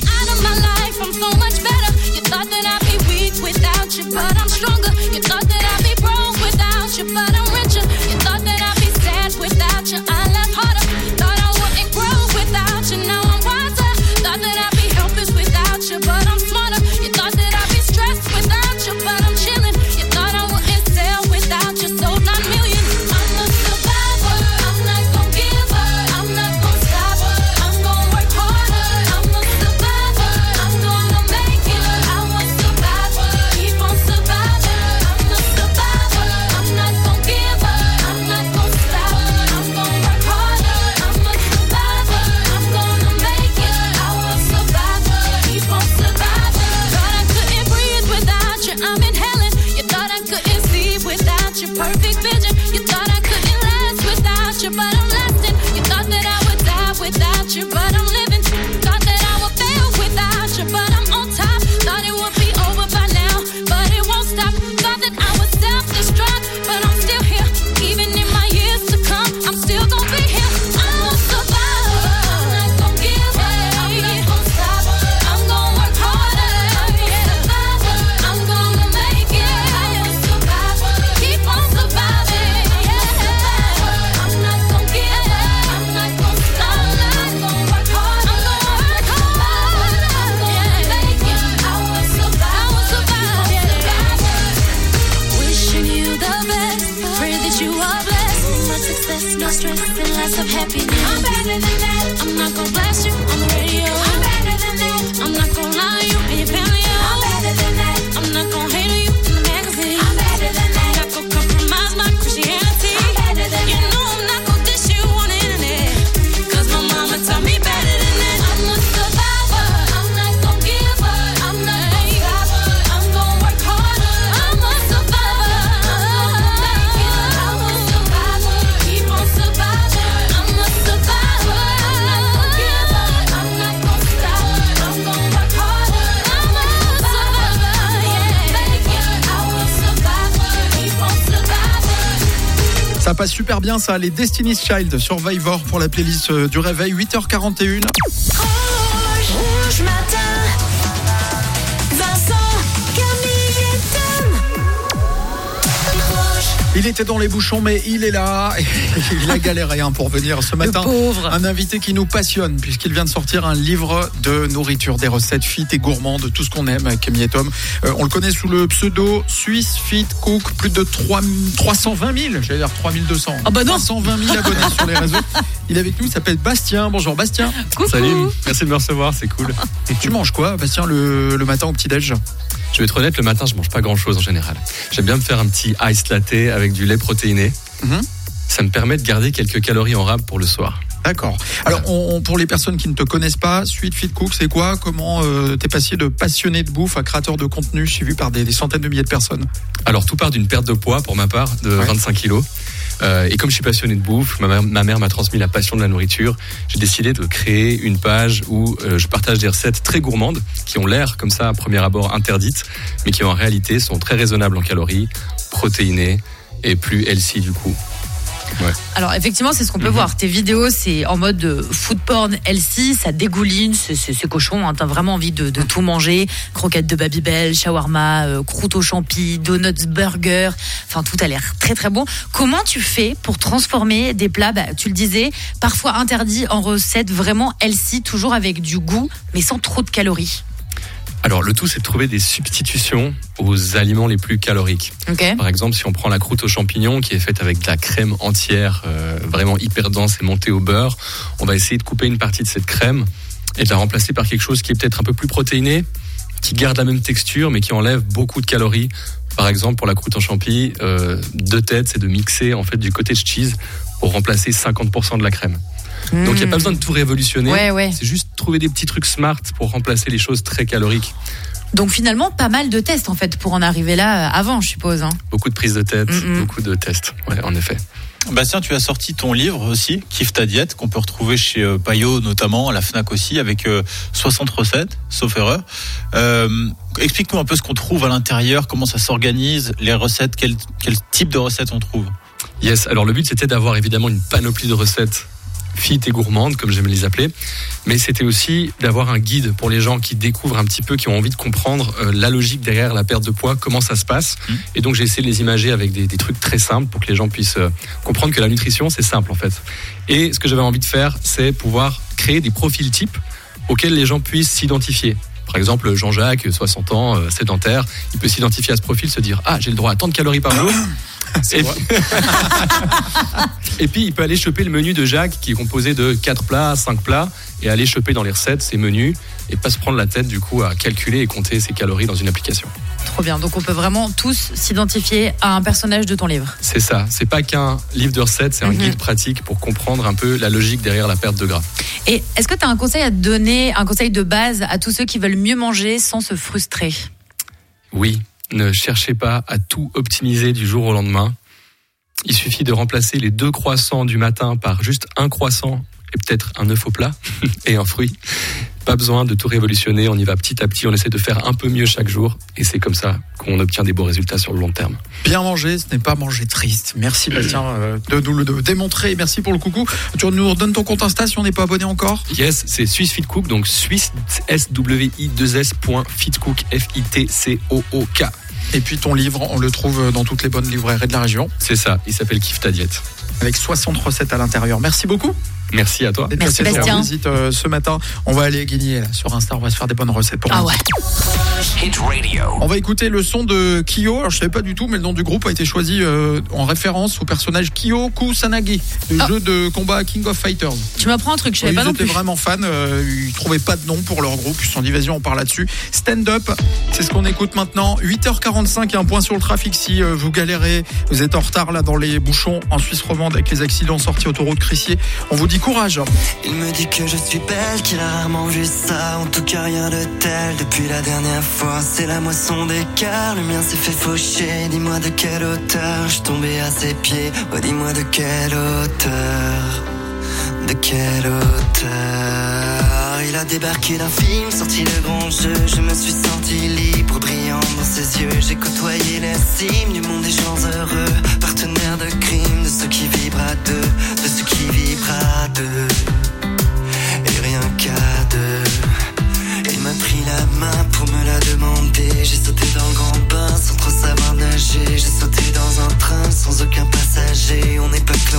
Perfect vision. You thought I couldn't last without you, but I'm lasting. You thought that I would die without you, but I'm living. Thought that I would fail without you, but I'm on top. Thought it would be over by now, but it won't stop. Thought that I would self-destruct, but I'm still here. Even in my years to come, I'm still gonna be here. I'm a survivor. I'm not gonna give up. I'm not gonna stop. I'm gonna work harder. I'm a survivor. I'm gonna make it. I'm a survivor. Keep on surviving. I'm not gonna give up. I'm not gonna stop. I'm gonna work hard. I'm gonna work hard. I'm gonna make it. I will survive. I will survive. Wishing you the best. Pray that you are blessed. Much success, no stress, and lots of happiness. I'm better than that. I'm not gonna blast you on the radio. I'm better than that. I'm not gonna lie to you and your family. I'm better than that. I'm not gonna hate on you in the magazine. I'm better than that. I'm not gonna compromise my Christianity. I'm better than you that. Know I'm not gonna dish you on the internet. Cause my mama taught me better than that. I'm a survivor. I'm not gonna give up. I'm not gonna stop. I'm gonna work harder. I'm a survivor. I'm gonna make it. I'm a survivor. Keep on surviving. I'm a survivor. I'm not gonna give up. I'm not gonna stop. I'm gonna work harder. I'm a survivor. Yeah, make it. I will survivor. Keep on surviving. Ça passe super bien ça, les Destiny's Child, Survivor pour la playlist euh, du réveil, huit heures quarante et une. Rouge, rouge matin. Vincent, Camille et Tom. Rouge. Il était dans les bouchons, mais il est là. Il a galéré hein, pour venir ce matin. Un invité qui nous passionne, puisqu'il vient de sortir un livre de nourriture, des recettes fit et gourmandes, tout ce qu'on aime avec Camille et Tom. Euh, on le connaît sous le pseudo Swiss Fit Cook. Plus de trois cent vingt mille, j'allais dire trois mille deux cents. Ah bah non. trois cent vingt mille abonnés sur les réseaux. Il est avec nous, il s'appelle Bastien. Bonjour Bastien. Coucou. Salut, merci de me recevoir, c'est cool. Tu manges quoi, Bastien, le, le matin au petit-déj? Je vais être honnête, le matin, je mange pas grand-chose en général. J'aime bien me faire un petit ice latte avec du lait protéiné. Mm-hmm. Ça me permet de garder quelques calories en rab pour le soir. D'accord. Alors, on, pour les personnes qui ne te connaissent pas, Swiss Fit Cook, c'est quoi? Comment euh, t'es passé de passionné de bouffe à créateur de contenu suivi par des, des centaines de milliers de personnes? Alors, tout part d'une perte de poids pour ma part, de ouais. vingt-cinq kilos. Euh, et comme je suis passionné de bouffe, ma mère, ma mère m'a transmis la passion de la nourriture. J'ai décidé de créer une page où euh, je partage des recettes très gourmandes qui ont l'air comme ça à premier abord interdites, mais qui en réalité sont très raisonnables en calories, protéinées et plus healthy du coup. Ouais. Alors effectivement c'est ce qu'on peut mm-hmm. voir. Tes vidéos c'est en mode food porn healthy, ça dégouline, c'est, c'est, c'est cochon, hein. T'as vraiment envie de, de tout manger. Croquettes de Babybel, shawarma, euh, croûte aux champis, donuts, burger, enfin tout a l'air très très bon. Comment tu fais pour transformer des plats, bah, tu le disais, parfois interdits en recettes vraiment healthy, toujours avec du goût mais sans trop de calories? Alors le tout c'est de trouver des substitutions aux aliments les plus caloriques. Okay. Par exemple si on prend la croûte aux champignons qui est faite avec de la crème entière euh, vraiment hyper dense et montée au beurre, on va essayer de couper une partie de cette crème et de la remplacer par quelque chose qui est peut-être un peu plus protéiné, qui garde la même texture mais qui enlève beaucoup de calories. Par exemple pour la croûte en champi, euh, deux têtes c'est de mixer en fait du cottage cheese pour remplacer cinquante pour cent de la crème. Mmh. Donc il n'y a pas besoin de tout révolutionner, ouais, ouais. c'est juste trouver des petits trucs smart pour remplacer les choses très caloriques. Donc finalement pas mal de tests en fait pour en arriver là avant je suppose. Hein. Beaucoup de prises de tête, mmh. beaucoup de tests, ouais, en effet. Bastien, tu as sorti ton livre aussi, Kiffe ta diète, qu'on peut retrouver chez euh, Payot notamment, à la Fnac aussi, avec euh, soixante recettes, sauf erreur. Euh, explique-nous un peu ce qu'on trouve à l'intérieur, comment ça s'organise, les recettes, quel, quel type de recettes on trouve. Yes, alors le but c'était d'avoir évidemment une panoplie de recettes fit et gourmandes, comme j'aime les appeler, mais c'était aussi d'avoir un guide pour les gens qui découvrent un petit peu, qui ont envie de comprendre euh, la logique derrière la perte de poids, comment ça se passe. Mmh. Et donc j'ai essayé de les imager avec des, des trucs très simples pour que les gens puissent euh, comprendre que la nutrition c'est simple en fait. Et ce que j'avais envie de faire, c'est pouvoir créer des profils types auxquels les gens puissent s'identifier. Par exemple, Jean-Jacques, soixante ans, euh, sédentaire, il peut s'identifier à ce profil, se dire « Ah, j'ai le droit à tant de calories par jour ». Et puis... et puis il peut aller choper le menu de Jacques qui est composé de quatre plats, cinq plats et aller choper dans les recettes ces menus et pas se prendre la tête du coup à calculer et compter ses calories dans une application. Trop bien, donc on peut vraiment tous s'identifier à un personnage de ton livre. C'est ça, c'est pas qu'un livre de recettes, c'est un mm-hmm. guide pratique pour comprendre un peu la logique derrière la perte de gras. Et est-ce que tu as un conseil à te donner, un conseil de base à tous ceux qui veulent mieux manger sans se frustrer? Oui. Ne cherchez pas à tout optimiser du jour au lendemain. Il suffit de remplacer les deux croissants du matin par juste un croissant et peut-être un œuf au plat et un fruit. Pas besoin de tout révolutionner, on y va petit à petit, on essaie de faire un peu mieux chaque jour et c'est comme ça qu'on obtient des beaux résultats sur le long terme. Bien manger, ce n'est pas manger triste. Merci Bastien euh, de nous le de démontrer. Merci pour le coucou. Tu nous redonnes ton compte Insta si on n'est pas abonné encore? Yes, c'est Swiss Fit Cook, donc Swiss S W I deux S point Fitcook F I T C O O K. Et puis ton livre, on le trouve dans toutes les bonnes librairies de la région. C'est ça, il s'appelle Kiffe ta diète. Avec soixante recettes à l'intérieur. Merci beaucoup. Merci à toi. Merci Bastien. Visite, euh, ce matin, on va aller gagner là, sur Insta, on va se faire des bonnes recettes pour Ah nous. ouais. Hit Radio. On va écouter le son de Kyo. Alors je savais pas du tout, mais le nom du groupe a été choisi euh, en référence au personnage Kyo Kusanagi, du oh. jeu de combat King of Fighters. Tu m'apprends un truc, je savais oui, pas non plus. Ils étaient vraiment fans, euh, ils trouvaient pas de nom pour leur groupe, ils se sont dit vas-y on parle là-dessus. Stand Up, c'est ce qu'on écoute maintenant. huit heures quarante-cinq, un point sur le trafic si euh, vous galérez, vous êtes en retard là dans les bouchons en Suisse romande avec les accidents sortis autoroute Crissier. On vous dit courage. Il me dit que je suis belle, qu'il a rarement vu ça, en tout cas rien de tel depuis la dernière fois. C'est la moisson des cœurs, le mien s'est fait faucher. Dis-moi de quelle hauteur je suis tombé à ses pieds. Oh dis-moi de quelle hauteur, de quelle hauteur. Il a débarqué d'un film, sorti le grand jeu. Je me suis senti libre, brillant dans ses yeux. J'ai côtoyé les cimes du monde des gens heureux, partenaires de crime, de ceux qui vibrent à deux, de ceux qui vibrent à deux, et rien qu'à deux. Il m'a pris la main pour me la demander. J'ai sauté dans le grand bain sans trop savoir nager. J'ai sauté dans un train sans aucune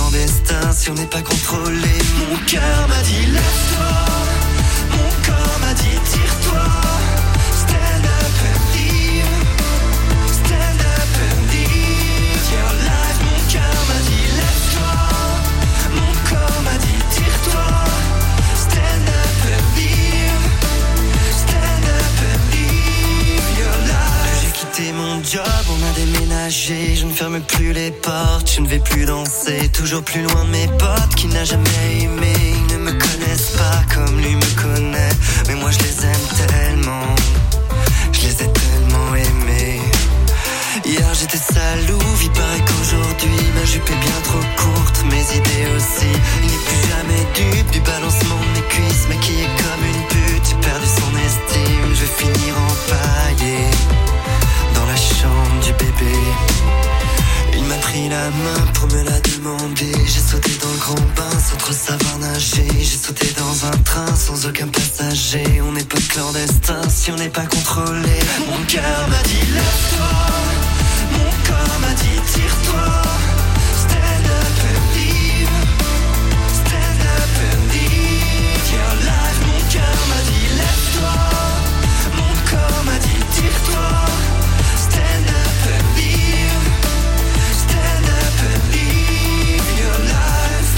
clandestin si on n'est pas contrôlé. Mon cœur m'a dit lève-toi, mon corps m'a dit tire-toi. Stand up and leave, stand up and leave your life. Mon cœur m'a dit lève-toi, mon corps m'a dit tire-toi. Stand up and leave, stand up and leave your life. J'ai quitté mon job, on a déménagé. Je ne ferme plus les portes, je ne vais plus danser. Toujours plus loin de mes potes qui n'a jamais aimé. Ils ne me connaissent pas comme lui me connaît. Mais moi je les aime tellement, je les ai tellement aimés. Hier j'étais salou, il paraît qu'aujourd'hui ma jupe est bien trop courte, mes idées aussi. Il n'est plus jamais dupe du balancement de mes cuisses, maquillée comme une pute. J'ai perdu son estime, je vais finir empaillé dans la chambre du bébé. Il m'a pris la main pour me la demander. J'ai sauté dans le grand bain sans trop savoir nager. J'ai sauté dans un train sans aucun passager. On n'est pas clandestin si on n'est pas contrôlé. Mon cœur m'a dit lève-toi, mon corps m'a dit tire-toi. Stand up and leave, stand up and leave your life. Mon cœur m'a dit lève-toi, mon corps m'a dit tire-toi. Stand up and leave, stand up and leave your life.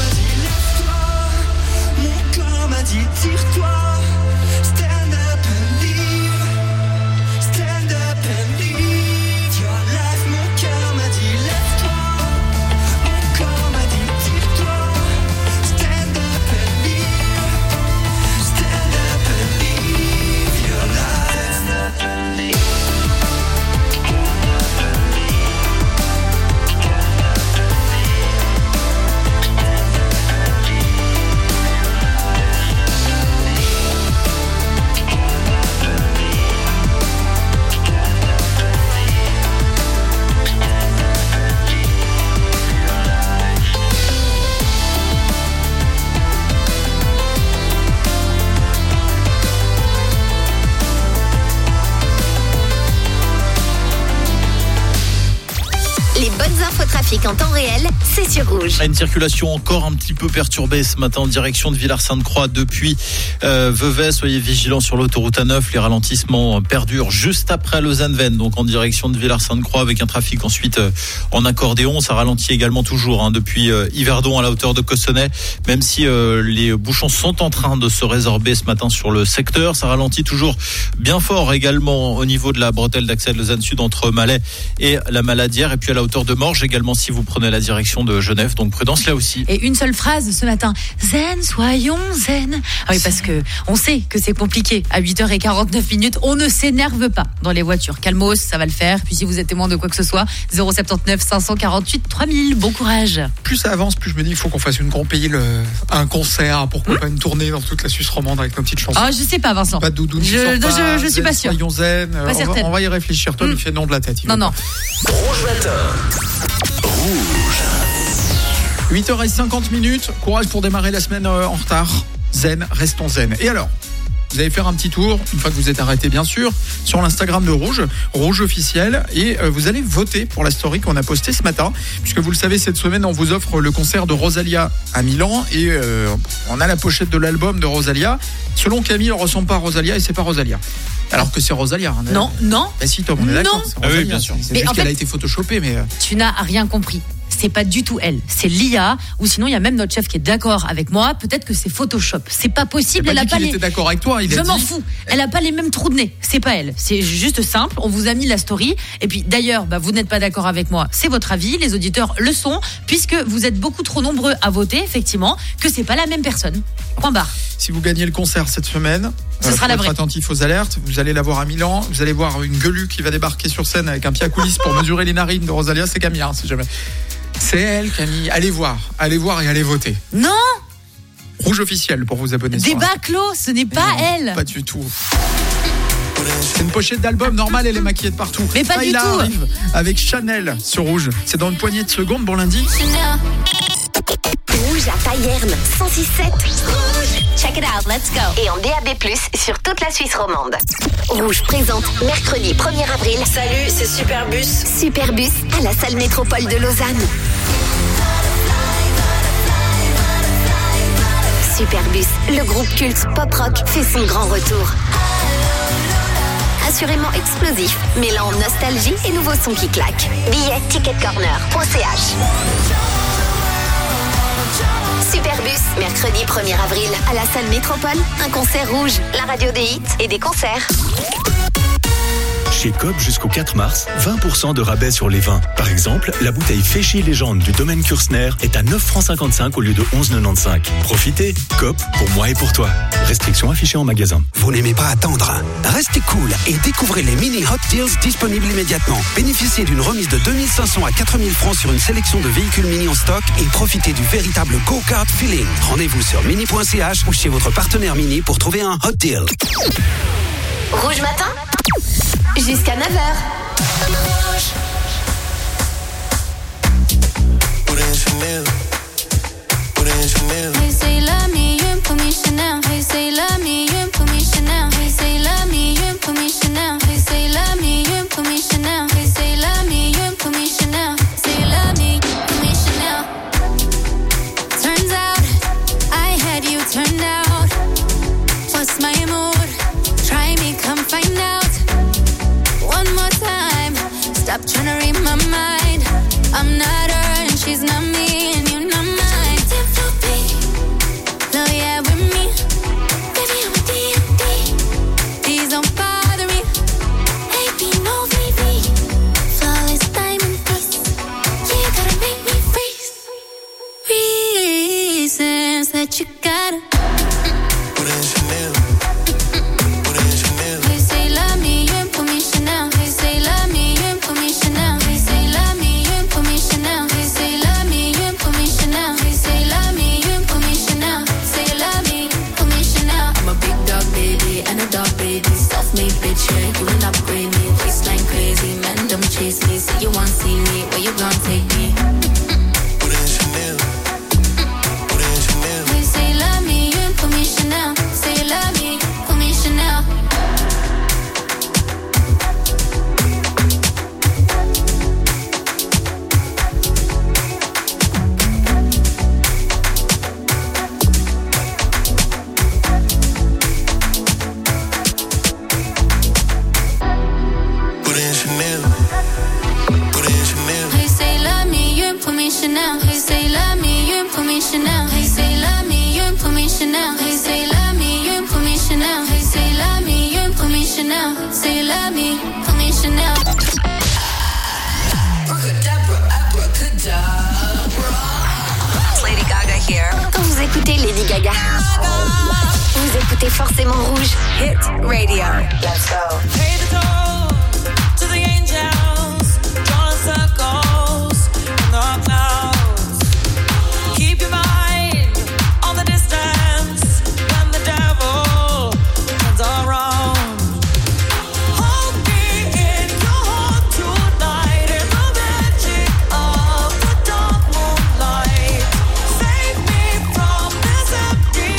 Mon cœur m'a dit tire-toi. Stand up and leave, stand up and leave your life. Mon cœur m'a dit lève-toi, mon corps m'a dit tire-toi. Stand up and leave, stand up and leave your life. Stand up and leave. Les bonnes infos trafic en temps réel, c'est sur Rouge. Une circulation encore un petit peu perturbée ce matin en direction de Villars-Sainte-Croix depuis euh, Vevey. Soyez vigilants sur l'autoroute A neuf. Les ralentissements perdurent juste après Lausanne-Vennes, donc en direction de Villars-Sainte-Croix avec un trafic ensuite euh, en accordéon. Ça ralentit également toujours hein, depuis euh, Yverdon à la hauteur de Cossonay, même si euh, les bouchons sont en train de se résorber ce matin sur le secteur. Ça ralentit toujours bien fort également au niveau de la bretelle d'accès de Lausanne Sud entre Malais et la Maladière, et puis à la hauteur de Morges également si vous prenez la direction de Genève, donc prudence là aussi. Et une seule phrase ce matin, zen, soyons zen. Ah oui, parce que on sait que c'est compliqué. À huit heures quarante-neuf minutes, on ne s'énerve pas dans les voitures. Calmos, ça va le faire. Puis si vous êtes témoin de quoi que ce soit, zéro sept neuf cinq cent quarante-huit trois mille, bon courage. Plus ça avance, plus je me dis il faut qu'on fasse une compile, euh, un concert, pourquoi mmh. pas une tournée dans toute la Suisse romande avec nos petites chansons. Ah, je sais pas, Vincent. Pas de doudou, je, je, pas, je, je suis pas sûre. Soyons zen, pas on, va, on va y réfléchir. Toi, mmh. il fait non de la tête. Non, non. Rouge matin. Rouge. huit heures cinquante minutes. Courage pour démarrer la semaine euh, en retard. Zen, restons zen. Et alors, vous allez faire un petit tour, une fois que vous êtes arrêté bien sûr, sur l'Instagram de Rouge, Rouge officiel, et euh, vous allez voter pour la story qu'on a postée ce matin, puisque vous le savez, cette semaine on vous offre le concert de Rosalia à Milan, et euh, on a la pochette de l'album de Rosalia. Selon Camille, elle ressemble pas à Rosalia, et c'est pas Rosalia. Alors que c'est Rosalia. Hein, non, non. Bah si, Tom, on est d'accord. C'est Rosalia, ah oui, bien sûr. C'est juste qu'elle a été photoshopée, mais... Tu n'as rien compris. C'est pas du tout elle, c'est l'I A, ou sinon il y a même notre chef qui est d'accord avec moi, peut-être que c'est Photoshop. C'est pas possible, pas elle a pas qu'il les... était d'accord avec toi, il Je a m'en dit... fous, elle a pas les mêmes trous de nez, c'est pas elle. C'est juste simple, on vous a mis la story, et puis d'ailleurs, bah, vous n'êtes pas d'accord avec moi, c'est votre avis, les auditeurs le sont, puisque vous êtes beaucoup trop nombreux à voter, effectivement, que c'est pas la même personne. Point barre. Si vous gagnez le concert cette semaine, ce euh, sera la être vraie. attentif aux alertes, vous allez la voir à Milan, vous allez voir une gueulu qui va débarquer sur scène avec un pied à coulisses pour mesurer les narines de Rosalia, c'est Camille, hein, si jamais. C'est elle, Camille. Allez voir, allez voir et allez voter. Non. Rouge officiel pour vous abonner. Débat clos, ce n'est pas non, elle. Pas du tout. C'est une pochette d'album, normal, elle est maquillée de partout. Mais pas Faïla du tout. Arrive avec Chanel sur Rouge. C'est dans une poignée de secondes pour lundi. Rouge à Payerne, cent six sept. Rouge. Check it out, let's go. Et en D A B plus, sur toute la Suisse romande. Rouge présente mercredi premier avril. Salut, c'est Superbus. Superbus à la salle Métropole de Lausanne. Superbus, le groupe culte pop-rock, fait son grand retour. Assurément explosif, mêlant nostalgie et nouveaux sons qui claquent. Billets ticketcorner point c h. Superbus, mercredi premier avril, à la salle Métropole, un concert rouge, la radio des hits et des concerts. Chez Coop jusqu'au quatre mars, vingt pour cent de rabais sur les vins. Par exemple, la bouteille Féchy Légende du domaine Kursner est à neuf francs cinquante-cinq au lieu de onze virgule quatre-vingt-quinze. Profitez, Coop, pour moi et pour toi. Restrictions affichées en magasin. Vous n'aimez pas attendre? Restez cool et découvrez les mini Hot Deals disponibles immédiatement. Bénéficiez d'une remise de deux mille cinq cents à quatre mille francs sur une sélection de véhicules mini en stock et profitez du véritable go-kart feeling. Rendez-vous sur mini point c h ou chez votre partenaire Mini pour trouver un Hot Deal. Rouge matin jusqu'à neuf heures. Hey, say love me, you ain't put me Chanel. Hey, say love me, you ain't put me Chanel. Hey, say love me, you ain't put me Chanel. Hey, say love me, you ain't put me Chanel. Hey, say love me, you ain't put me Chanel. Say love me, put me Chanel. Turns out I had you turned out. What's my mood? Try me, come find out. One more time, stop trying to read my mind. I'm not her and she's not me, and you're not mine. No, yeah, with me, baby, I'm a D and D. Please don't bother me. A B, no V V. Flawless diamond piece. Yeah, you gotta make me freeze. Reasons that you gotta. They say love me, you ain't put me Chanel. They say love me, you ain't put me Chanel. They say love me, you ain't put me Chanel. They say love me, you ain't put me Chanel. They say love me, you ain't put me Chanel. Say love me, put me Chanel. I'm a big dog baby and a dog baby. Self-made bitch, yeah, you will upgrade me. Waistline crazy, men don't chase me. Say you want see me, where you gon' take me? They say love me, you ain't put me Chanel. Say love me, put me Chanel. Hey, say love me, you ain't put me Chanel. Hey, say love me, you ain't put me Chanel. Hey, say love me, you ain't put me Chanel. Hey, say love me, you ain't put me Chanel. Hey, say love me, you ain't put me Chanel. Say love me, put me Chanel. It's Lady Gaga here. Quand vous écoutez Lady Gaga, vous écoutez forcément Rouge. Hit Radio. Let's go. Pay the toll to the angels, drawing circles in the clouds. Keep your mind on the distance when the devil turns around. Hold me in your heart tonight in the magic of the dark moonlight. Save me from this empty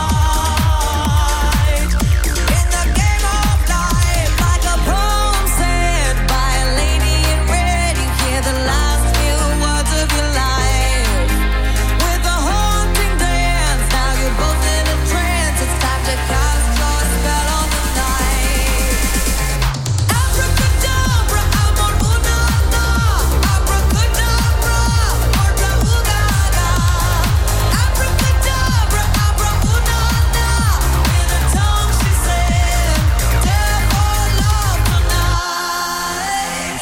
fight. In the game of life, like a poem said by a lady in red, you hear the last few words of your life. With a haunting dance, now you're both in a trance. It's time to cast your spell on the night. Abracadabra, amor unana. Abracadabra, orda ugaga. Abracadabra, abra unana. In a tongue she said, devil love tonight.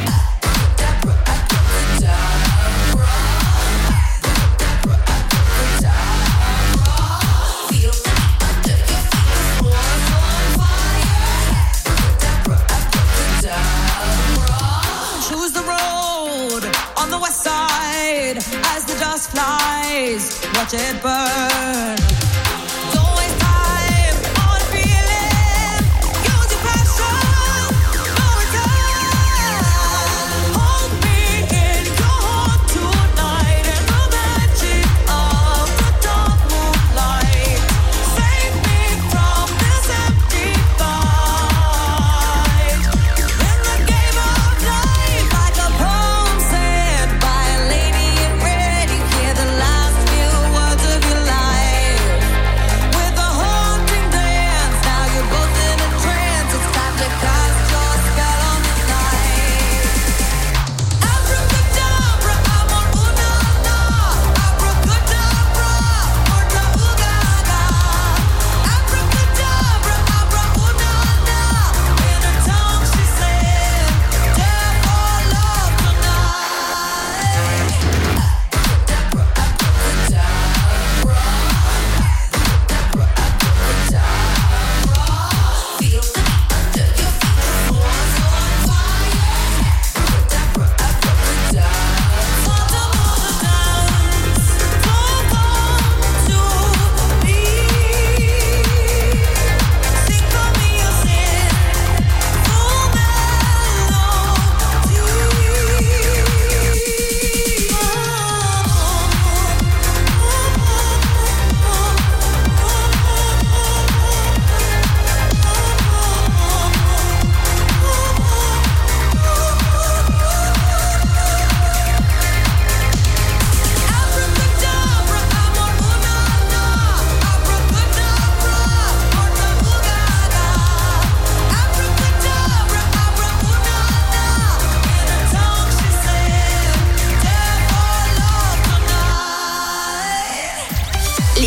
Choose the road on the west side as the dust flies. Watch it burn. Don't waste time on feeling. Use your passion. No return. Hold me in your heart tonight in the magic of the dark moonlight. Save me from this empty fight. In the game of life, like a poem said by a lady in red, you hear the last few words of your life.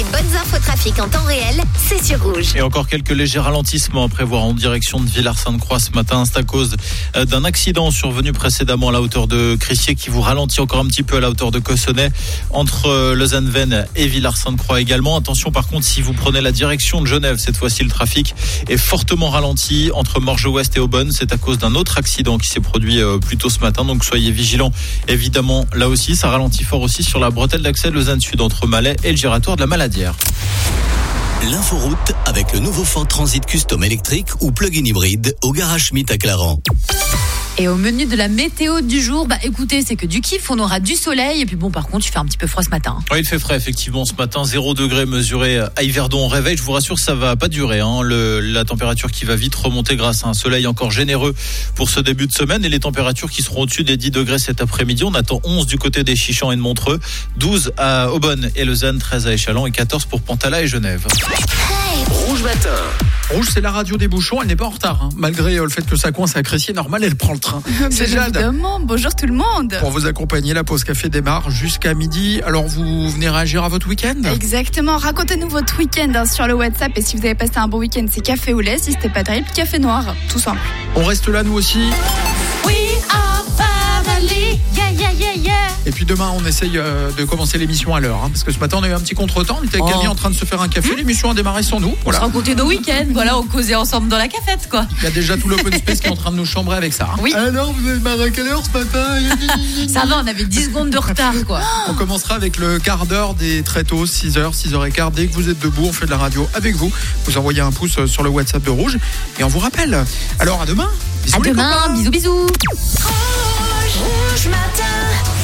bonnes infos trafic en temps réel, c'est sur Rouge. Et encore quelques légers ralentissements à prévoir en direction de Villars-Sainte-Croix ce matin. C'est à cause d'un accident survenu précédemment à la hauteur de Crissier qui vous ralentit encore un petit peu à la hauteur de Cossonay entre Lausanne-Veynes et Villars-Sainte-Croix également. Attention par contre, si vous prenez la direction de Genève, cette fois-ci le trafic est fortement ralenti entre Morges-Ouest et Aubonne. C'est à cause d'un autre accident qui s'est produit plus tôt ce matin. Donc soyez vigilants évidemment là aussi. Ça ralentit fort aussi sur la bretelle d'accès de Lausanne-Sud entre Malais et le giratoire de la Maladière. L'inforoute avec le nouveau Ford Transit Custom électrique ou plug-in hybride au garage Schmitt à Clarens. Et au menu de la météo du jour, bah écoutez, c'est que du kiff, on aura du soleil et puis bon, par contre, il fait un petit peu froid ce matin. Oui, il fait frais effectivement ce matin, zéro degré mesuré à Yverdon au réveil. Je vous rassure, ça va pas durer. Hein. Le, la température qui va vite remonter grâce à un soleil encore généreux pour ce début de semaine et les températures qui seront au-dessus des dix degrés cet après-midi. On attend onze du côté des Chichans et de Montreux, douze à Aubonne et Lausanne, treize à Échallens et quatorze pour Pantala et Genève. Rouge matin. Rouge, c'est la radio des bouchons, elle n'est pas en retard. Hein. Malgré euh, le fait que ça coince à Crissier, normal, elle prend le train. C'est Jade. Évidemment, bonjour tout le monde. Pour vous accompagner, la pause café démarre jusqu'à midi. Alors, vous venez réagir à votre week-end ? Exactement, racontez-nous votre week-end hein, sur le WhatsApp. Et si vous avez passé un bon week-end, c'est café au lait. Si c'était pas terrible, café noir, tout simple. On reste là, nous aussi. We are family, yeah, yeah, yeah, yeah. Et puis demain, on essaye euh, de commencer l'émission à l'heure. Hein, parce que ce matin, on a eu un petit contretemps. On était avec Oh. Camille en train de se faire un café. L'émission a démarré sans nous. On Voilà. se racontait nos week-ends, voilà, on causait ensemble dans la cafette, quoi. Il y a déjà tout l'open space qui est en train de nous chambrer avec ça. Hein. Oui. Alors, vous avez marre à quelle heure ce matin ? Ça va, on avait dix secondes de retard, quoi. On commencera avec le quart d'heure des très tôt, six heures, six heures quinze. Dès que vous êtes debout, on fait de la radio avec vous. Vous envoyez un pouce sur le WhatsApp de Rouge et on vous rappelle. Alors à demain. Bisous À les demain, copains. bisous, bisous. Rouge matin.